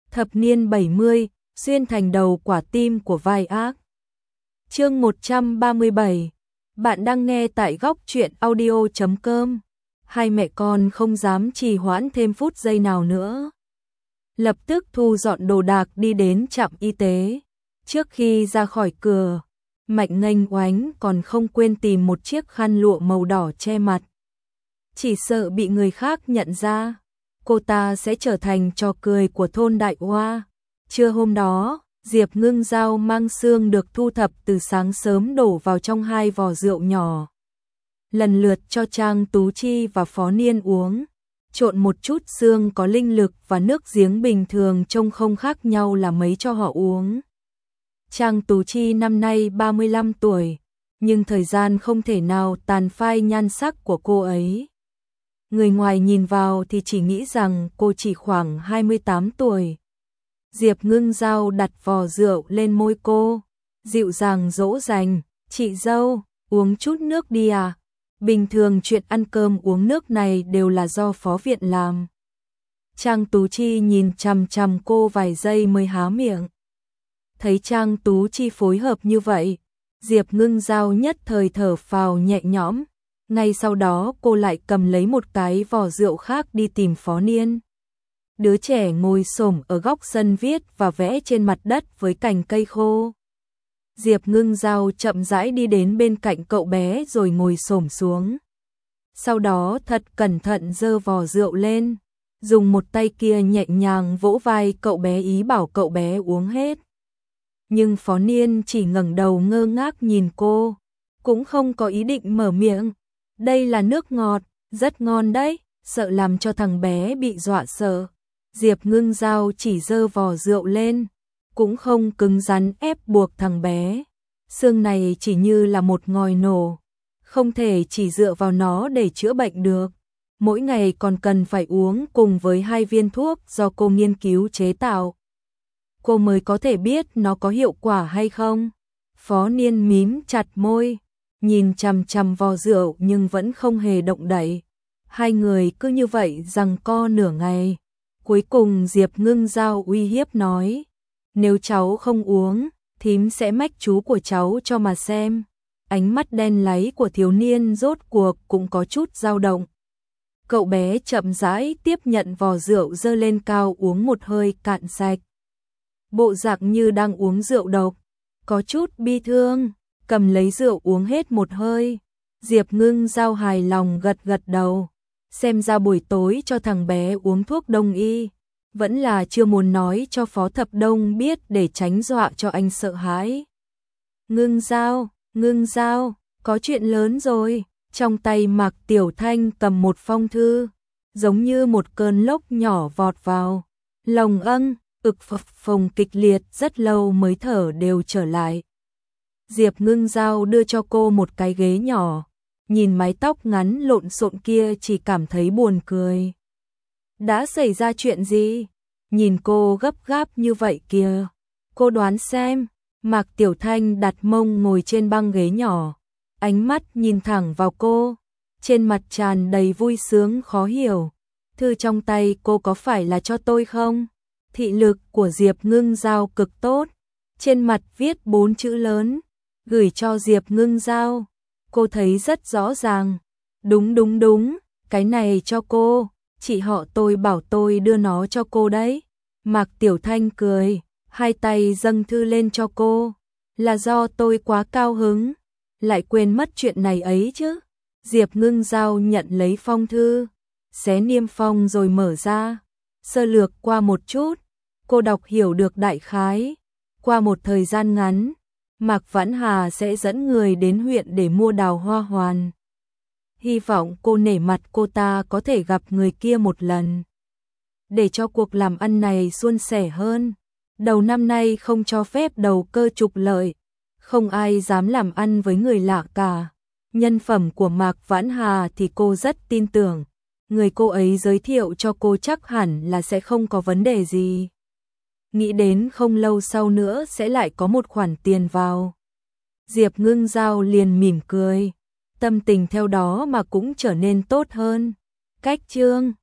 Thập niên 70, xuyên thành đầu quả tim của vai ác. Chương 137. Bạn đang nghe tại góc truyện audio.com. Hai mẹ con không dám trì hoãn thêm phút giây nào nữa. Lập tức thu dọn đồ đạc đi đến trạm y tế. Trước khi ra khỏi cửa, Mạnh Nghênh Oánh còn không quên tìm một chiếc khăn lụa màu đỏ che mặt. Chỉ sợ bị người khác nhận ra, cô ta sẽ trở thành trò cười của thôn Đại Hoa. Trưa hôm đó, Diệp Ngưng Giao mang xương được thu thập từ sáng sớm đổ vào trong 2 vò rượu nhỏ. Lần lượt cho Trang Tú Chi và Phó Niên uống, trộn một chút xương có linh lực và nước giếng bình thường trông không khác nhau là mấy cho họ uống. Trang Tú Chi năm nay 35 tuổi, nhưng thời gian không thể nào tàn phai nhan sắc của cô ấy. Người ngoài nhìn vào thì chỉ nghĩ rằng cô chỉ khoảng 28 tuổi. Diệp Ngưng Giao đặt vò rượu lên môi cô, dịu dàng dỗ dành, "Chị dâu, uống chút nước đi à? Bình thường chuyện ăn cơm uống nước này đều là do phó viện làm." Trang Tú Chi nhìn chằm chằm cô vài giây mới há miệng. Thấy Trang Tú Chi phối hợp như vậy, Diệp Ngưng Giao nhất thời thở phào nhẹ nhõm. Ngay sau đó cô lại cầm lấy một cái vò rượu khác đi tìm Phó Niên. Đứa trẻ ngồi xổm ở góc sân viết và vẽ trên mặt đất với cành cây khô. Diệp Ngưng Giao chậm rãi đi đến bên cạnh cậu bé rồi ngồi xổm xuống. Sau đó thật cẩn thận giơ vò rượu lên, dùng một tay kia nhẹ nhàng vỗ vai cậu bé ý bảo cậu bé uống hết. Nhưng Phó Niên chỉ ngẩng đầu ngơ ngác nhìn cô, cũng không có ý định mở miệng. "Đây là nước ngọt, rất ngon đấy, sợ làm cho thằng bé bị dọa sợ." Diệp Ngưng Giao chỉ giơ vò rượu lên, cũng không cứng rắn ép buộc thằng bé. Xương này chỉ như là một ngòi nổ, không thể chỉ dựa vào nó để chữa bệnh được. Mỗi ngày còn cần phải uống cùng với 2 viên thuốc do cô nghiên cứu chế tạo. Cô mới có thể biết nó có hiệu quả hay không. Phó Niên mím chặt môi, nhìn chằm chằm vò rượu nhưng vẫn không hề động đậy. Hai người cứ như vậy giằng co nửa ngày. Cuối cùng Diệp Ngưng Giao uy hiếp nói, "Nếu cháu không uống, thím sẽ mách chú của cháu cho mà xem." Ánh mắt đen láy của thiếu niên rốt cuộc cũng có chút dao động. Cậu bé chậm rãi tiếp nhận vò rượu giơ lên cao uống một hơi cạn sạch. Bộ dạng như đang uống rượu độc, có chút bi thương, cầm lấy rượu uống hết một hơi. Diệp Ngưng Giao hài lòng gật gật đầu. Xem ra buổi tối cho thằng bé uống thuốc đông y, vẫn là chưa muốn nói cho Phó Thập Đông biết để tránh dọa cho anh sợ hãi. Ngưng Giao, có chuyện lớn rồi." Trong tay Mạc Tiểu Thanh cầm một phong thư, giống như một cơn lốc nhỏ vọt vào. Lòng ực phập phồng kịch liệt rất lâu mới thở đều trở lại. Diệp Ngưng Giao đưa cho cô một cái ghế nhỏ, nhìn mái tóc ngắn lộn xộn kia chỉ cảm thấy buồn cười. "Đã xảy ra chuyện gì? Nhìn cô gấp gáp như vậy kìa." "Cô đoán xem." Mạc Tiểu Thanh đặt mông ngồi trên băng ghế nhỏ, ánh mắt nhìn thẳng vào cô, trên mặt tràn đầy vui sướng khó hiểu. "Thư trong tay cô có phải là cho tôi không?" Thị lực của Diệp Ngưng Giao cực tốt, trên mặt viết 4 chữ lớn, "Gửi cho Diệp Ngưng Giao." Cô thấy rất rõ ràng. Đúng, cái này cho cô, chị họ tôi bảo tôi đưa nó cho cô đấy." Mạc Tiểu Thanh cười, hai tay dâng thư lên cho cô. "Là do tôi quá cao hứng, lại quên mất chuyện này ấy chứ." Diệp Ngưng Giao nhận lấy phong thư, xé niêm phong rồi mở ra, sơ lược qua một chút, cô đọc hiểu được đại khái. Qua một thời gian ngắn, Mạc Vãn Hà sẽ dẫn người đến huyện để mua đào hoa hoàn. Hy vọng cô nể mặt cô ta có thể gặp người kia một lần, để cho cuộc làm ăn này suôn sẻ hơn. Đầu năm nay không cho phép đầu cơ trục lợi, không ai dám làm ăn với người lạ cả. Nhân phẩm của Mạc Vãn Hà thì cô rất tin tưởng, người cô ấy giới thiệu cho cô chắc hẳn là sẽ không có vấn đề gì. Nghĩ đến không lâu sau nữa sẽ lại có một khoản tiền vào, Diệp Ngưng Giao liền mỉm cười, tâm tình theo đó mà cũng trở nên tốt hơn. Cách chương